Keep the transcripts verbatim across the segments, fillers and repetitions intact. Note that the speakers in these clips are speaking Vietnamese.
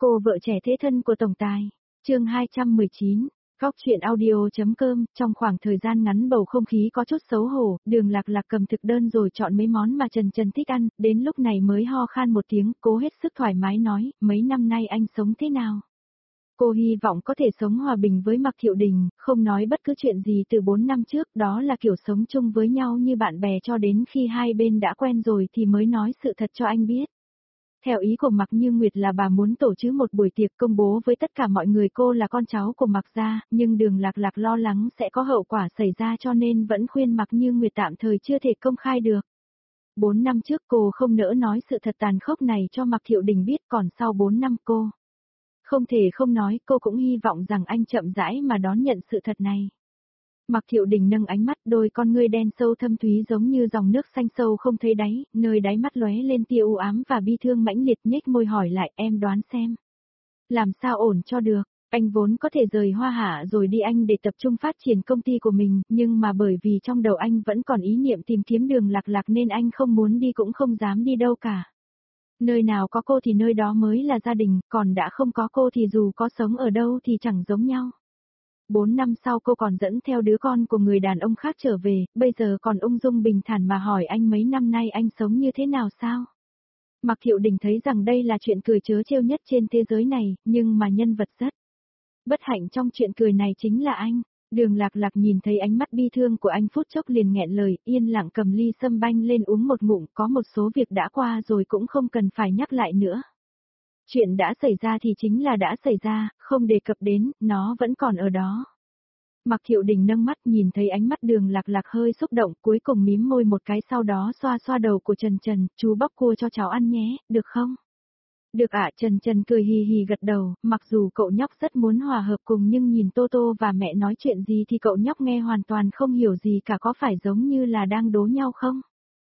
Cô vợ trẻ thế thân của tổng tài. Chương hai trăm mười chín. Góc chuyện audio.com. Trong khoảng thời gian ngắn bầu không khí có chút xấu hổ, Đường Lạc Lạc cầm thực đơn rồi chọn mấy món mà Trần Trần thích ăn, đến lúc này mới ho khan một tiếng, cố hết sức thoải mái nói, mấy năm nay anh sống thế nào? Cô hy vọng có thể sống hòa bình với Mạc Thiệu Đình, không nói bất cứ chuyện gì từ bốn năm trước, đó là kiểu sống chung với nhau như bạn bè cho đến khi hai bên đã quen rồi thì mới nói sự thật cho anh biết. Theo ý của Mạc Như Nguyệt là bà muốn tổ chức một buổi tiệc công bố với tất cả mọi người cô là con cháu của Mạc gia, nhưng Đường Lạc Lạc lo lắng sẽ có hậu quả xảy ra cho nên vẫn khuyên Mạc Như Nguyệt tạm thời chưa thể công khai được. Bốn năm trước cô không nỡ nói sự thật tàn khốc này cho Mạc Thiệu Đình biết, còn sau bốn năm cô không thể không nói, cô cũng hy vọng rằng anh chậm rãi mà đón nhận sự thật này. Mạc Thiệu Đình nâng ánh mắt, đôi con ngươi đen sâu thâm thúy giống như dòng nước xanh sâu không thấy đáy, nơi đáy mắt lóe lên tia u ám và bi thương mãnh liệt, nhếch môi hỏi lại, em đoán xem. Làm sao ổn cho được, anh vốn có thể rời Hoa Hạ rồi đi Anh để tập trung phát triển công ty của mình, nhưng mà bởi vì trong đầu anh vẫn còn ý niệm tìm kiếm Đường Lạc Lạc nên anh không muốn đi cũng không dám đi đâu cả. Nơi nào có cô thì nơi đó mới là gia đình, còn đã không có cô thì dù có sống ở đâu thì chẳng giống nhau. Bốn năm sau cô còn dẫn theo đứa con của người đàn ông khác trở về, bây giờ còn ung dung bình thản mà hỏi anh mấy năm nay anh sống như thế nào sao? Mạc Thiệu Đình thấy rằng đây là chuyện cười trớ trêu nhất trên thế giới này, nhưng mà nhân vật rất bất hạnh trong chuyện cười này chính là anh. Đường Lạc Lạc nhìn thấy ánh mắt bi thương của anh phút chốc liền nghẹn lời, yên lặng cầm ly sâm banh lên uống một ngụm, có một số việc đã qua rồi cũng không cần phải nhắc lại nữa. Chuyện đã xảy ra thì chính là đã xảy ra, không đề cập đến, nó vẫn còn ở đó. Mạc Thiệu Đình nâng mắt nhìn thấy ánh mắt Đường Lạc Lạc hơi xúc động, cuối cùng mím môi một cái sau đó xoa xoa đầu của Trần Trần, chú bóc cua cho cháu ăn nhé, được không? Được ạ. Trần Trần cười hì hì gật đầu, mặc dù cậu nhóc rất muốn hòa hợp cùng nhưng nhìn Tô Tô và mẹ nói chuyện gì thì cậu nhóc nghe hoàn toàn không hiểu gì cả, có phải giống như là đang đố nhau không?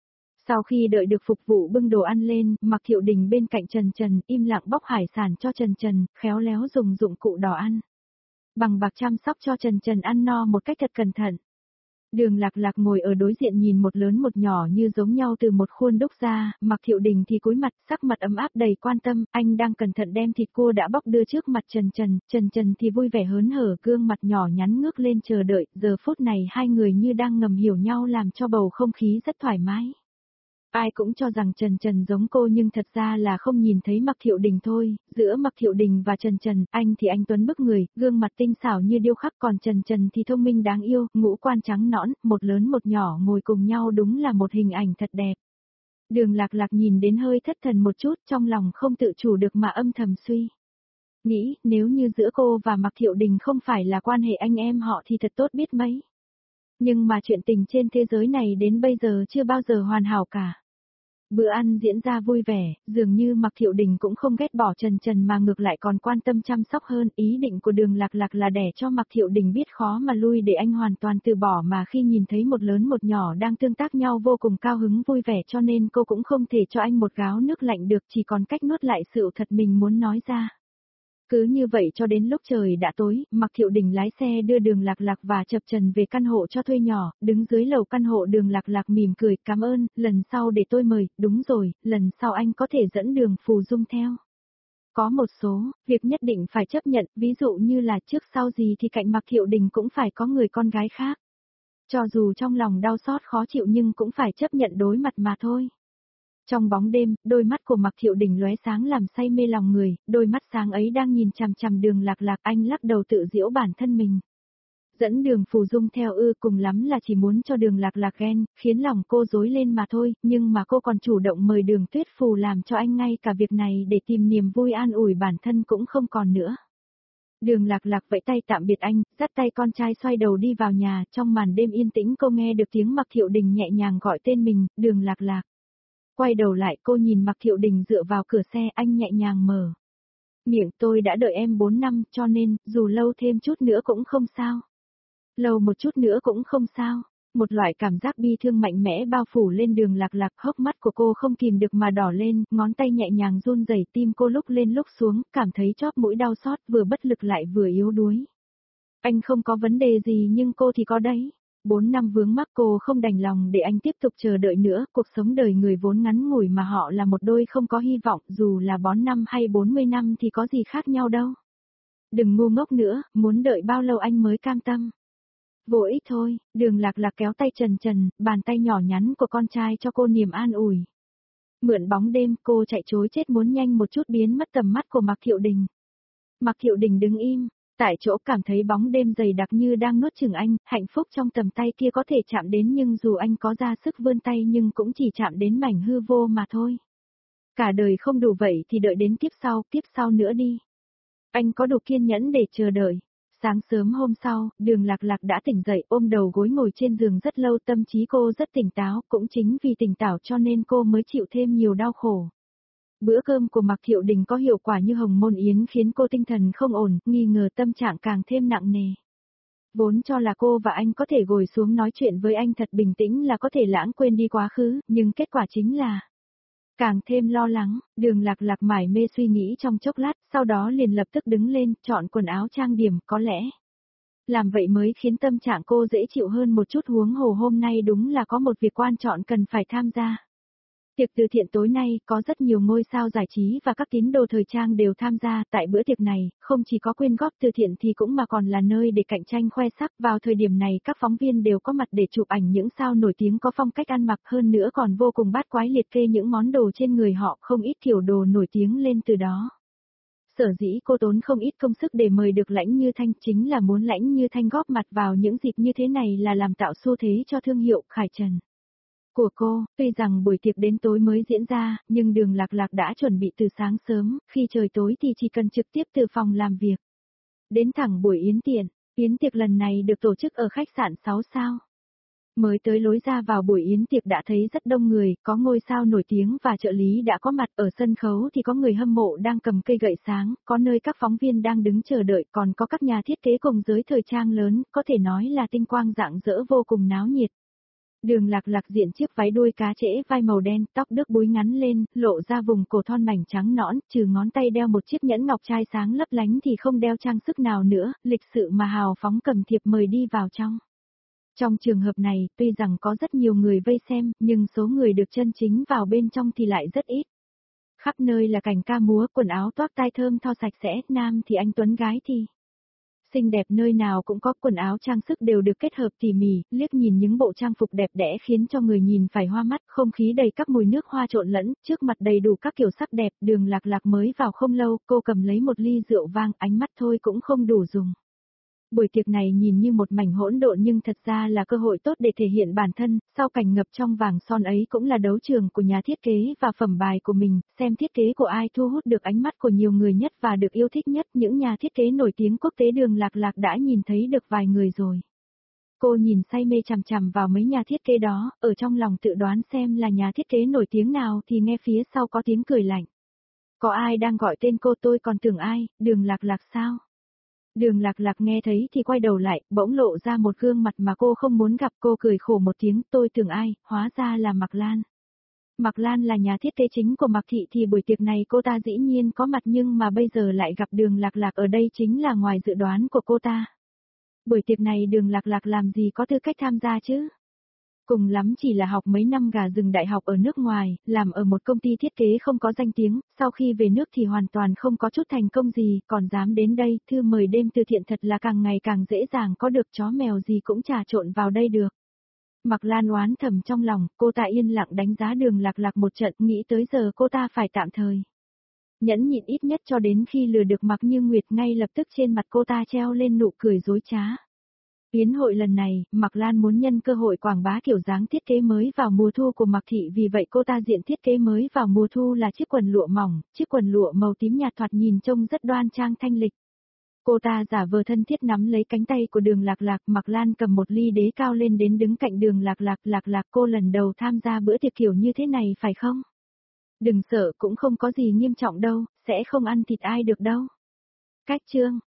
Sau khi đợi được phục vụ bưng đồ ăn lên, Mạc Thiệu Đình bên cạnh Trần Trần im lặng bóc hải sản cho Trần Trần, khéo léo dùng dụng cụ đỏ ăn. Bằng bạc chăm sóc cho Trần Trần ăn no một cách thật cẩn thận. Đường Lạc Lạc ngồi ở đối diện nhìn một lớn một nhỏ như giống nhau từ một khuôn đúc ra, Mạc Thiệu Đình thì cúi mặt, sắc mặt ấm áp đầy quan tâm, anh đang cẩn thận đem thịt cua đã bóc đưa trước mặt Trần Trần, Trần Trần thì vui vẻ hớn hở, gương mặt nhỏ nhắn ngước lên chờ đợi, giờ phút này hai người như đang ngầm hiểu nhau làm cho bầu không khí rất thoải mái. Ai cũng cho rằng Trần Trần giống cô nhưng thật ra là không nhìn thấy Mạc Thiệu Đình thôi, giữa Mạc Thiệu Đình và Trần Trần, anh thì anh tuấn bức người, gương mặt tinh xảo như điêu khắc, còn Trần Trần thì thông minh đáng yêu, ngũ quan trắng nõn, một lớn một nhỏ ngồi cùng nhau đúng là một hình ảnh thật đẹp. Đường Lạc Lạc nhìn đến hơi thất thần một chút, trong lòng không tự chủ được mà âm thầm suy nghĩ, nếu như giữa cô và Mạc Thiệu Đình không phải là quan hệ anh em họ thì thật tốt biết mấy. Nhưng mà chuyện tình trên thế giới này đến bây giờ chưa bao giờ hoàn hảo cả. Bữa ăn diễn ra vui vẻ, dường như Mạc Thiệu Đình cũng không ghét bỏ Trần Trần mà ngược lại còn quan tâm chăm sóc hơn, ý định của Đường Lạc Lạc là để cho Mạc Thiệu Đình biết khó mà lui để anh hoàn toàn từ bỏ, mà khi nhìn thấy một lớn một nhỏ đang tương tác nhau vô cùng cao hứng vui vẻ cho nên cô cũng không thể cho anh một gáo nước lạnh được, chỉ còn cách nuốt lại sự thật mình muốn nói ra. Cứ như vậy cho đến lúc trời đã tối, Mạc Thiệu Đình lái xe đưa Đường Lạc Lạc và Chập Trần về căn hộ cho thuê nhỏ, đứng dưới lầu căn hộ Đường Lạc Lạc mỉm cười, cảm ơn, lần sau để tôi mời, đúng rồi, lần sau anh có thể dẫn Đường Phù Dung theo. Có một số việc nhất định phải chấp nhận, ví dụ như là trước sau gì thì cạnh Mạc Thiệu Đình cũng phải có người con gái khác. Cho dù trong lòng đau xót khó chịu nhưng cũng phải chấp nhận đối mặt mà thôi. Trong bóng đêm, đôi mắt của Mạc Thiệu Đình lóe sáng làm say mê lòng người, đôi mắt sáng ấy đang nhìn chằm chằm Đường Lạc Lạc, anh lắc đầu tự giễu bản thân mình. Dẫn Đường Phù Dung theo ư, cùng lắm là chỉ muốn cho Đường Lạc Lạc ghen, khiến lòng cô rối lên mà thôi, nhưng mà cô còn chủ động mời Đường Tuyết Phù làm cho anh ngay cả việc này để tìm niềm vui an ủi bản thân cũng không còn nữa. Đường Lạc Lạc vẫy tay tạm biệt anh, dắt tay con trai xoay đầu đi vào nhà, trong màn đêm yên tĩnh cô nghe được tiếng Mạc Thiệu Đình nhẹ nhàng gọi tên mình, Đường Lạc Lạc. Quay đầu lại cô nhìn Mạc Thiệu Đình dựa vào cửa xe, anh nhẹ nhàng mở miệng, tôi đã đợi em bốn năm cho nên, dù lâu thêm chút nữa cũng không sao. Lâu một chút nữa cũng không sao. Một loại cảm giác bi thương mạnh mẽ bao phủ lên Đường Lạc Lạc, hốc mắt của cô không kìm được mà đỏ lên, ngón tay nhẹ nhàng run rẩy, tim cô lúc lên lúc xuống, cảm thấy chóp mũi đau xót, vừa bất lực lại vừa yếu đuối. Anh không có vấn đề gì nhưng cô thì có đấy. Bốn năm vướng mắc cô không đành lòng để anh tiếp tục chờ đợi nữa, cuộc sống đời người vốn ngắn ngủi mà họ là một đôi không có hy vọng, dù là bón năm hay bốn mươi năm thì có gì khác nhau đâu. Đừng ngu ngốc nữa, muốn đợi bao lâu anh mới cam tâm. Vô ích thôi, Đường Lạc Lạc kéo tay Trần Trần, bàn tay nhỏ nhắn của con trai cho cô niềm an ủi. Mượn bóng đêm, cô chạy trối chết muốn nhanh một chút biến mất tầm mắt của Mạc Thiệu Đình. Mạc Thiệu Đình đứng im, tại chỗ cảm thấy bóng đêm dày đặc như đang nuốt chửng anh, hạnh phúc trong tầm tay kia có thể chạm đến nhưng dù anh có ra sức vươn tay nhưng cũng chỉ chạm đến mảnh hư vô mà thôi. Cả đời không đủ vậy thì đợi đến kiếp sau, kiếp sau nữa đi. Anh có đủ kiên nhẫn để chờ đợi. Sáng sớm hôm sau, Đường Lạc Lạc đã tỉnh dậy ôm đầu gối ngồi trên giường rất lâu, tâm trí cô rất tỉnh táo, cũng chính vì tỉnh táo cho nên cô mới chịu thêm nhiều đau khổ. Bữa cơm của Mạc Thiệu Đình có hiệu quả như hồng môn yến khiến cô tinh thần không ổn, nghi ngờ tâm trạng càng thêm nặng nề. Vốn cho là cô và anh có thể ngồi xuống nói chuyện với anh thật bình tĩnh là có thể lãng quên đi quá khứ, nhưng kết quả chính là càng thêm lo lắng. Đường Lạc Lạc mải mê suy nghĩ trong chốc lát, sau đó liền lập tức đứng lên, chọn quần áo trang điểm, có lẽ làm vậy mới khiến tâm trạng cô dễ chịu hơn một chút, huống hồ hôm nay đúng là có một việc quan trọng cần phải tham gia. Tiệc từ thiện tối nay có rất nhiều ngôi sao giải trí và các tín đồ thời trang đều tham gia. Tại bữa tiệc này, không chỉ có quyên góp từ thiện thì cũng mà còn là nơi để cạnh tranh khoe sắc. Vào thời điểm này các phóng viên đều có mặt để chụp ảnh những sao nổi tiếng có phong cách ăn mặc, hơn nữa còn vô cùng bát quái liệt kê những món đồ trên người họ, không ít kiểu đồ nổi tiếng lên từ đó. Sở dĩ cô tốn không ít công sức để mời được Lãnh Như Thanh, chính là muốn Lãnh Như Thanh góp mặt vào những dịp như thế này là làm tạo xu thế cho thương hiệu Khải Trần của cô. Tuy rằng buổi tiệc đến tối mới diễn ra, nhưng Đường Lạc Lạc đã chuẩn bị từ sáng sớm, khi trời tối thì chỉ cần trực tiếp từ phòng làm việc đến thẳng buổi yến tiệc. Yến tiệc lần này được tổ chức ở khách sạn sáu sao. Mới tới lối ra vào buổi yến tiệc đã thấy rất đông người, có ngôi sao nổi tiếng và trợ lý đã có mặt, ở sân khấu thì có người hâm mộ đang cầm cây gậy sáng, có nơi các phóng viên đang đứng chờ đợi, còn có các nhà thiết kế cùng giới thời trang lớn, có thể nói là tinh quang rạng rỡ vô cùng náo nhiệt. Đường Lạc Lạc diện chiếc váy đuôi cá trễ vai màu đen, tóc đước búi ngắn lên, lộ ra vùng cổ thon mảnh trắng nõn, trừ ngón tay đeo một chiếc nhẫn ngọc trai sáng lấp lánh thì không đeo trang sức nào nữa, lịch sự mà hào phóng cầm thiệp mời đi vào trong. Trong trường hợp này, tuy rằng có rất nhiều người vây xem, nhưng số người được chân chính vào bên trong thì lại rất ít. Khắp nơi là cảnh ca múa, quần áo toác tai thơm tho sạch sẽ, nam thì anh tuấn, gái thì xinh đẹp, nơi nào cũng có, quần áo trang sức đều được kết hợp tỉ mỉ, liếc nhìn những bộ trang phục đẹp đẽ khiến cho người nhìn phải hoa mắt, không khí đầy các mùi nước hoa trộn lẫn, trước mặt đầy đủ các kiểu sắc đẹp. Đường Lạc Lạc mới vào không lâu, cô cầm lấy một ly rượu vang, ánh mắt thôi cũng không đủ dùng. Buổi tiệc này nhìn như một mảnh hỗn độn nhưng thật ra là cơ hội tốt để thể hiện bản thân, sau cảnh ngập trong vàng son ấy cũng là đấu trường của nhà thiết kế và phẩm bài của mình, xem thiết kế của ai thu hút được ánh mắt của nhiều người nhất và được yêu thích nhất. Những nhà thiết kế nổi tiếng quốc tế Đường Lạc Lạc đã nhìn thấy được vài người rồi. Cô nhìn say mê chằm chằm vào mấy nhà thiết kế đó, ở trong lòng tự đoán xem là nhà thiết kế nổi tiếng nào thì nghe phía sau có tiếng cười lạnh. Có ai đang gọi tên cô, tôi còn tưởng ai, Đường Lạc Lạc sao? Đường Lạc Lạc nghe thấy thì quay đầu lại, bỗng lộ ra một gương mặt mà cô không muốn gặp. Cô cười khổ một tiếng, tôi tưởng ai, hóa ra là Mạc Lan. Mạc Lan là nhà thiết kế chính của Mạc Thị thì buổi tiệc này cô ta dĩ nhiên có mặt, nhưng mà bây giờ lại gặp Đường Lạc Lạc ở đây chính là ngoài dự đoán của cô ta. Buổi tiệc này Đường Lạc Lạc làm gì có tư cách tham gia chứ? Cùng lắm chỉ là học mấy năm gà rừng đại học ở nước ngoài, làm ở một công ty thiết kế không có danh tiếng, sau khi về nước thì hoàn toàn không có chút thành công gì, còn dám đến đây, thư mời đêm từ thiện thật là càng ngày càng dễ dàng có được, chó mèo gì cũng trà trộn vào đây được. Mạc Lan oán thầm trong lòng, cô ta yên lặng đánh giá Đường Lạc Lạc một trận, nghĩ tới giờ cô ta phải tạm thời nhẫn nhịn ít nhất cho đến khi lừa được Mạc Như Nguyệt, ngay lập tức trên mặt cô ta treo lên nụ cười dối trá. Yến hội lần này, Mạc Lan muốn nhân cơ hội quảng bá kiểu dáng thiết kế mới vào mùa thu của Mạc Thị, vì vậy cô ta diện thiết kế mới vào mùa thu là chiếc quần lụa mỏng, chiếc quần lụa màu tím nhạt thoạt nhìn trông rất đoan trang thanh lịch. Cô ta giả vờ thân thiết nắm lấy cánh tay của Đường Lạc Lạc, Mạc Lan cầm một ly đế cao lên đến đứng cạnh Đường Lạc Lạc. Lạc Lạc, cô lần đầu tham gia bữa tiệc kiểu như thế này phải không? Đừng sợ, cũng không có gì nghiêm trọng đâu, sẽ không ăn thịt ai được đâu. Cách chương